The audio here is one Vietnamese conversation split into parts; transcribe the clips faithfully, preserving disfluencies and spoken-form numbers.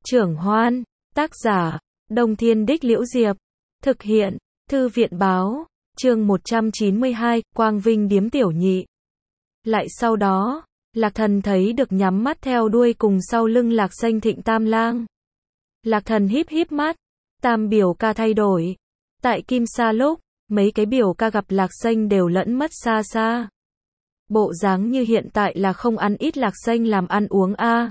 Trưởng Hoan, tác giả, Đông Thiên Đích Liễu Diệp, thực hiện, Thư viện Báo, chương một trăm chín mươi hai, Quang Vinh điếm tiểu nhị. Lại sau đó, Lạc Thần thấy được nhắm mắt theo đuôi cùng sau lưng Lạc Xanh Thịnh Tam Lang. Lạc Thần híp híp mắt, tam biểu ca thay đổi. Tại Kim Sa lúc, mấy cái biểu ca gặp Lạc Xanh đều lẫn mất xa xa. Bộ dáng như hiện tại là không ăn ít Lạc Xanh làm ăn uống a.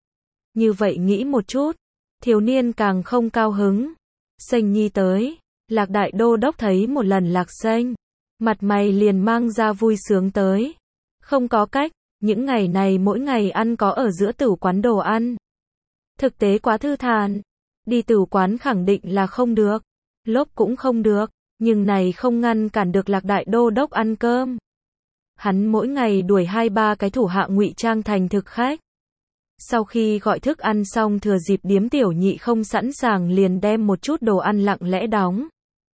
Như vậy nghĩ một chút, thiếu niên càng không cao hứng. Xanh Nhi tới, Lạc Đại Đô Đốc thấy một lần Lạc Xanh, mặt mày liền mang ra vui sướng tới. Không có cách, những ngày này mỗi ngày ăn có ở giữa tử quán đồ ăn. Thực tế quá thư thản, đi tử quán khẳng định là không được, lốp cũng không được, nhưng này không ngăn cản được Lạc Đại Đô Đốc ăn cơm. Hắn mỗi ngày đuổi hai ba cái thủ hạ ngụy trang thành thực khách. Sau khi gọi thức ăn xong thừa dịp điếm tiểu nhị không sẵn sàng liền đem một chút đồ ăn lặng lẽ đóng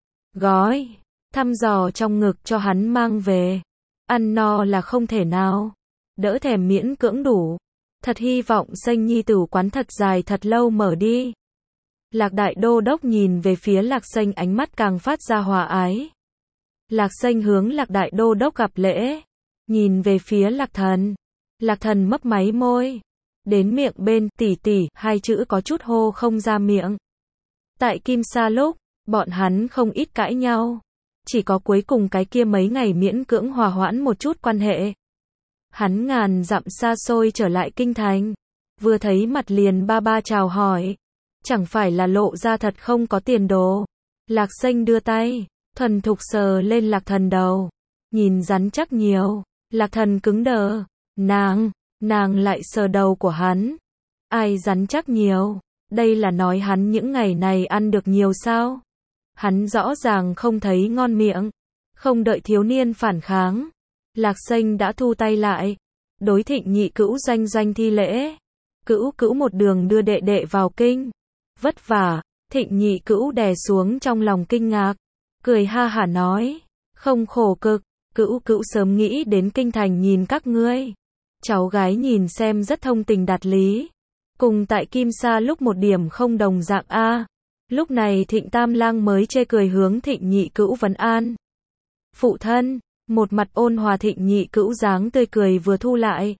gói, thăm dò trong ngực cho hắn mang về. Ăn no là không thể nào, đỡ thèm miễn cưỡng đủ. Thật hy vọng Xanh Nhi tử quán thật dài thật lâu mở đi. Lạc Đại Đô Đốc nhìn về phía Lạc Xanh ánh mắt càng phát ra hòa ái. Lạc Xanh hướng Lạc Đại Đô Đốc gặp lễ, nhìn về phía Lạc Thần. Lạc Thần mấp máy môi, đến miệng bên tỷ tỷ hai chữ có chút hô không ra miệng. Tại Kim Sa lúc, bọn hắn không ít cãi nhau, chỉ có cuối cùng cái kia mấy ngày miễn cưỡng hòa hoãn một chút quan hệ. Hắn ngàn dặm xa xôi trở lại kinh thành, vừa thấy mặt liền ba ba chào hỏi, chẳng phải là lộ ra thật không có tiền đồ. Lạc Xanh đưa tay, thuần thục sờ lên Lạc Thần đầu, nhìn rắn chắc nhiều. Lạc Thần cứng đờ, nàng, nàng lại sờ đầu của hắn. Ai rắn chắc nhiều, đây là nói hắn những ngày này ăn được nhiều sao? Hắn rõ ràng không thấy ngon miệng. Không đợi thiếu niên phản kháng, Lạc Xanh đã thu tay lại, đối Thịnh nhị cữu doanh doanh thi lễ. Cữu cữu một đường đưa đệ đệ vào kinh, vất vả. Thịnh nhị cữu đè xuống trong lòng kinh ngạc, cười ha hả nói, không khổ cực, cữu cữu sớm nghĩ đến kinh thành nhìn các ngươi. Cháu gái nhìn xem rất thông tình đạt lý, cùng tại Kim Sa lúc một điểm không đồng dạng a. Lúc này Thịnh Tam Lang mới chê cười hướng Thịnh nhị cữu vấn an. Phụ thân, một mặt ôn hòa. Thịnh nhị cữu dáng tươi cười vừa thu lại.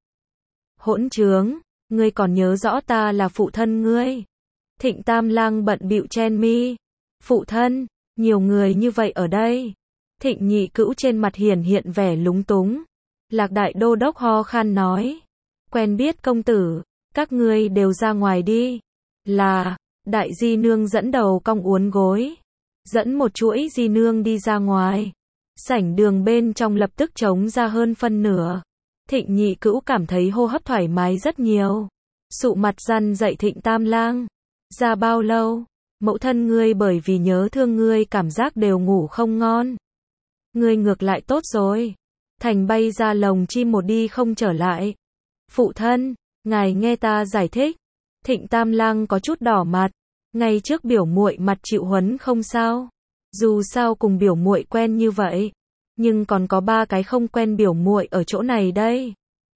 Hỗn trướng, ngươi còn nhớ rõ ta là phụ thân ngươi? Thịnh Tam Lang bận bịu chen mi. Phụ thân, nhiều người như vậy ở đây. Thịnh nhị cữu trên mặt hiển hiện vẻ lúng túng. Lạc Đại Đô Đốc ho khan nói, quen biết công tử, các ngươi đều ra ngoài đi. Là, Đại Di Nương dẫn đầu cong uốn gối, dẫn một chuỗi Di Nương đi ra ngoài. Sảnh đường bên trong lập tức trống ra hơn phân nửa. Thịnh nhị cữu cảm thấy hô hấp thoải mái rất nhiều. Sụ mặt răn dậy Thịnh Tam Lang, ra bao lâu? Mẫu thân ngươi bởi vì nhớ thương ngươi cảm giác đều ngủ không ngon. Ngươi ngược lại tốt rồi, thành bay ra lồng chim một đi không trở lại. Phụ thân, ngài nghe ta giải thích. Thịnh Tam Lang có chút đỏ mặt, ngay trước biểu muội mặt chịu huấn không sao. Dù sao cùng biểu muội quen như vậy, nhưng còn có ba cái không quen biểu muội ở chỗ này đây.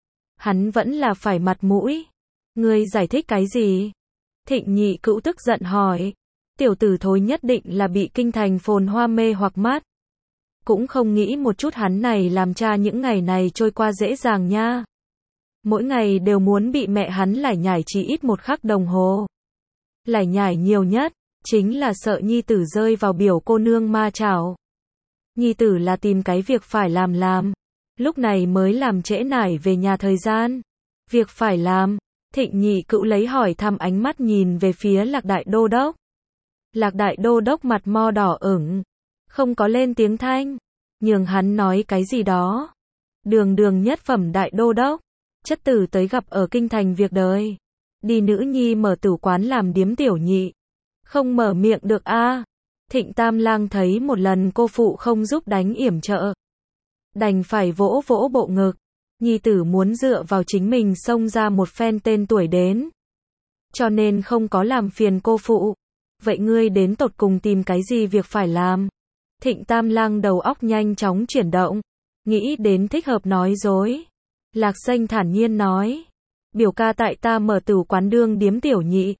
Hắn vẫn là phải mặt mũi. Ngươi giải thích cái gì? Thịnh nhị cữu tức giận hỏi. Tiểu tử thối nhất định là bị kinh thành phồn hoa mê hoặc mắt. Cũng không nghĩ một chút hắn này làm cha những ngày này trôi qua dễ dàng nha. Mỗi ngày đều muốn bị mẹ hắn lải nhải chỉ ít một khắc đồng hồ. Lải nhải nhiều nhất, chính là sợ nhi tử rơi vào biểu cô nương ma chảo. Nhi tử là tìm cái việc phải làm làm, lúc này mới làm trễ nải về nhà thời gian. Việc phải làm, Thịnh nhị cữu lấy hỏi thăm ánh mắt nhìn về phía Lạc Đại Đô Đốc. Lạc Đại Đô Đốc mặt mo đỏ ửng, không có lên tiếng thanh, nhường hắn nói cái gì đó. Đường đường nhất phẩm Đại Đô Đốc, chất tử tới gặp ở kinh thành việc đời, đi nữ nhi mở tử quán làm điếm tiểu nhị, không mở miệng được a. Thịnh Tam Lang thấy một lần cô phụ không giúp đánh yểm trợ, đành phải vỗ vỗ bộ ngực. Nhi tử muốn dựa vào chính mình xông ra một phen tên tuổi đến, cho nên không có làm phiền cô phụ. Vậy ngươi đến tột cùng tìm cái gì việc phải làm? Thịnh Tam Lang đầu óc nhanh chóng chuyển động, nghĩ đến thích hợp nói dối. Lạc Xanh thản nhiên nói, biểu ca tại ta mở tử quán đương điếm tiểu nhị,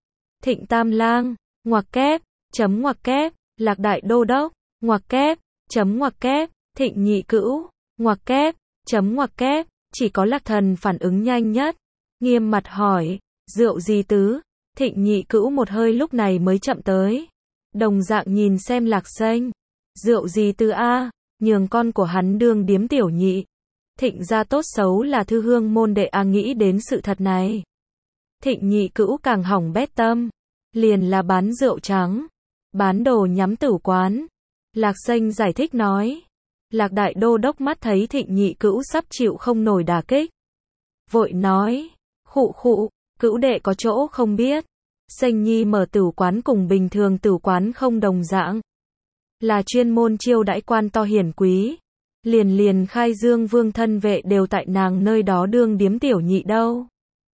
Thịnh Tam Lang, ngoặc kép, chấm ngoặc kép, Lạc Đại Đô Đốc, ngoặc kép, chấm ngoặc kép, Thịnh Nhị Cữu, ngoặc kép, chấm ngoặc kép, chỉ có Lạc Thần phản ứng nhanh nhất, nghiêm mặt hỏi, rượu gì tứ? Thịnh Nhị Cữu một hơi lúc này mới chậm tới, đồng dạng nhìn xem Lạc Xanh, rượu gì tứ a, nhường con của hắn đương điếm tiểu nhị. Thịnh gia tốt xấu là thư hương môn đệ a, nghĩ đến sự thật này. Thịnh Nhị Cữu càng hỏng bét tâm, liền là bán rượu trắng, bán đồ nhắm tử quán. Lạc Xanh giải thích nói. Lạc Đại Đô Đốc mắt thấy Thịnh Nhị Cữu sắp chịu không nổi đả kích, vội nói, khụ khụ, Cữu đệ có chỗ không biết, Xanh Nhi mở tử quán cùng bình thường tử quán không đồng dạng, là chuyên môn chiêu đãi quan to hiển quý, liền liền Khai Dương Vương thân vệ đều tại nàng nơi đó đương điếm tiểu nhị đâu.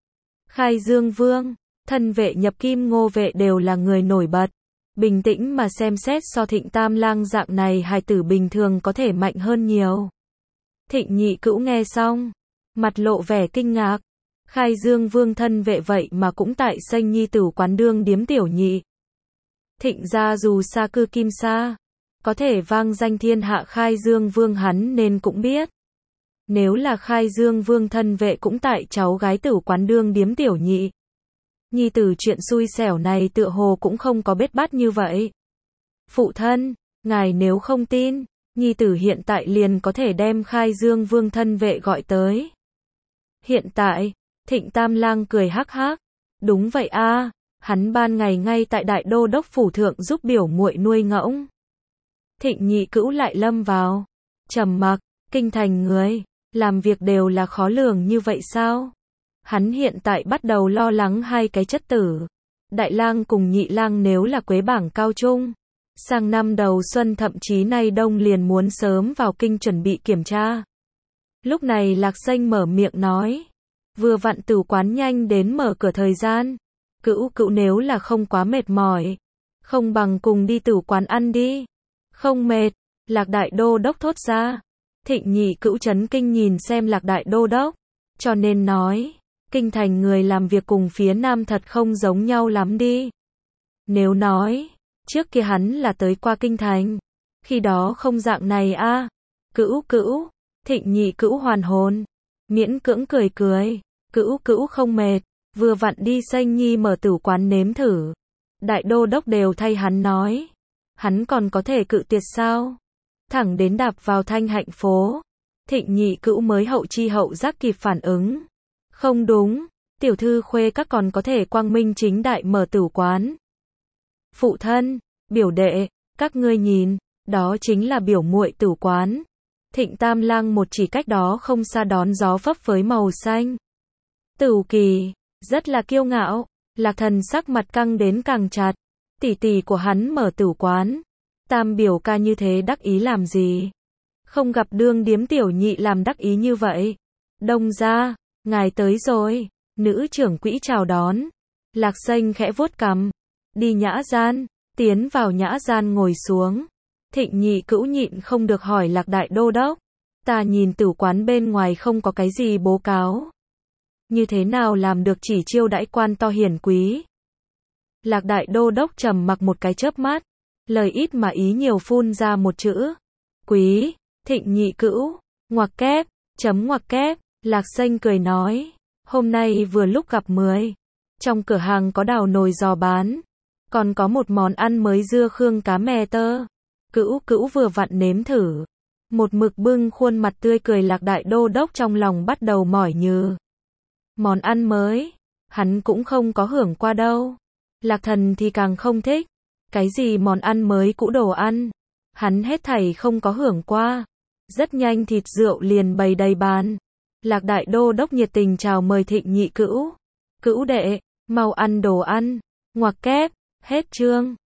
Khai Dương Vương, thân vệ nhập kim ngô vệ đều là người nổi bật, bình tĩnh mà xem xét so Thịnh Tam Lang dạng này hài tử bình thường có thể mạnh hơn nhiều. Thịnh Nhị Cữu nghe xong, mặt lộ vẻ kinh ngạc, Khai Dương Vương thân vệ vậy mà cũng tại Xanh Nhi tử quán đương điếm tiểu nhị. Thịnh gia dù xa cư kim sa, có thể vang danh thiên hạ Khai Dương Vương hắn nên cũng biết. Nếu là Khai Dương Vương thân vệ cũng tại cháu gái tử quán đương điếm tiểu nhị, nhi tử chuyện xui xẻo này tựa hồ cũng không có bết bát như vậy. Phụ thân, ngài nếu không tin, nhi tử hiện tại liền có thể đem Khai Dương Vương thân vệ gọi tới. Hiện tại, Thịnh Tam Lang cười hắc hắc, đúng vậy a, hắn ban ngày ngay tại Đại Đô Đốc phủ thượng giúp biểu muội nuôi ngỗng. Thịnh Nhị Cữu lại lâm vào trầm mặc, kinh thành người làm việc đều là khó lường như vậy sao? Hắn hiện tại bắt đầu lo lắng hai cái chất tử, Đại Lang cùng Nhị Lang nếu là quế bảng cao trung, sang năm đầu xuân thậm chí nay đông liền muốn sớm vào kinh chuẩn bị kiểm tra. Lúc này Lạc Xanh mở miệng nói, vừa vặn tử quán nhanh đến mở cửa thời gian, Cữu Cữu nếu là không quá mệt mỏi, không bằng cùng đi tử quán ăn đi. Không mệt, Lạc Đại Đô Đốc thốt ra. Thịnh Nhị Cữu chấn kinh nhìn xem Lạc Đại Đô Đốc, cho nên nói, kinh thành người làm việc cùng phía nam thật không giống nhau lắm đi. Nếu nói, trước kia hắn là tới qua kinh thành, khi đó không dạng này a. À. Cữu Cữu, Thịnh Nhị Cữu hoàn hồn, miễn cưỡng cười cười, Cữu Cữu không mệt, vừa vặn đi Xanh Nhi mở tử quán nếm thử. Đại Đô Đốc đều thay hắn nói, hắn còn có thể cự tuyệt sao? Thẳng đến đạp vào Thanh Hạnh phố, Thịnh Nhị Cữu mới hậu chi hậu giác kịp phản ứng. Không đúng, tiểu thư khuê các còn có thể quang minh chính đại mở tử quán. Phụ thân, biểu đệ, các ngươi nhìn, đó chính là biểu muội tử quán. Thịnh Tam Lang một chỉ cách đó không xa đón gió phấp phới màu xanh. Tửu Kỳ, rất là kiêu ngạo, Lạc Thần sắc mặt căng đến càng chặt. Tỷ tỷ của hắn mở tử quán. Tam biểu ca như thế đắc ý làm gì? Không gặp đương điếm tiểu nhị làm đắc ý như vậy. Đông gia, ngài tới rồi. Nữ trưởng quỹ chào đón. Lạc Xanh khẽ vuốt cằm. Đi nhã gian, tiến vào nhã gian ngồi xuống. Thịnh Nhị Cữu nhịn không được hỏi Lạc Đại Đô Đốc. Ta nhìn tử quán bên ngoài không có cái gì bố cáo. Như thế nào làm được chỉ chiêu đãi quan to hiển quý? Lạc Đại Đô Đốc trầm mặc một cái chớp mắt, lời ít mà ý nhiều phun ra một chữ. Quý, Thịnh Nhị Cữu, ngoặc kép, chấm ngoặc kép, Lạc Xanh cười nói, hôm nay vừa lúc gặp mười. Trong cửa hàng có đào nồi giò bán, còn có một món ăn mới dưa khương cá mè tơ. Cữu Cữu vừa vặn nếm thử. Một mực bưng khuôn mặt tươi cười Lạc Đại Đô Đốc trong lòng bắt đầu mỏi nhừ. Món ăn mới, hắn cũng không có hưởng qua đâu. Lạc Thần thì càng không thích. Cái gì món ăn mới cũ đồ ăn, hắn hết thảy không có hưởng qua. Rất nhanh thịt rượu liền bày đầy bàn. Lạc Đại Đô Đốc nhiệt tình chào mời Thịnh Nhị Cữu. Cữu đệ, mau ăn đồ ăn. Ngoặc kép, hết chương.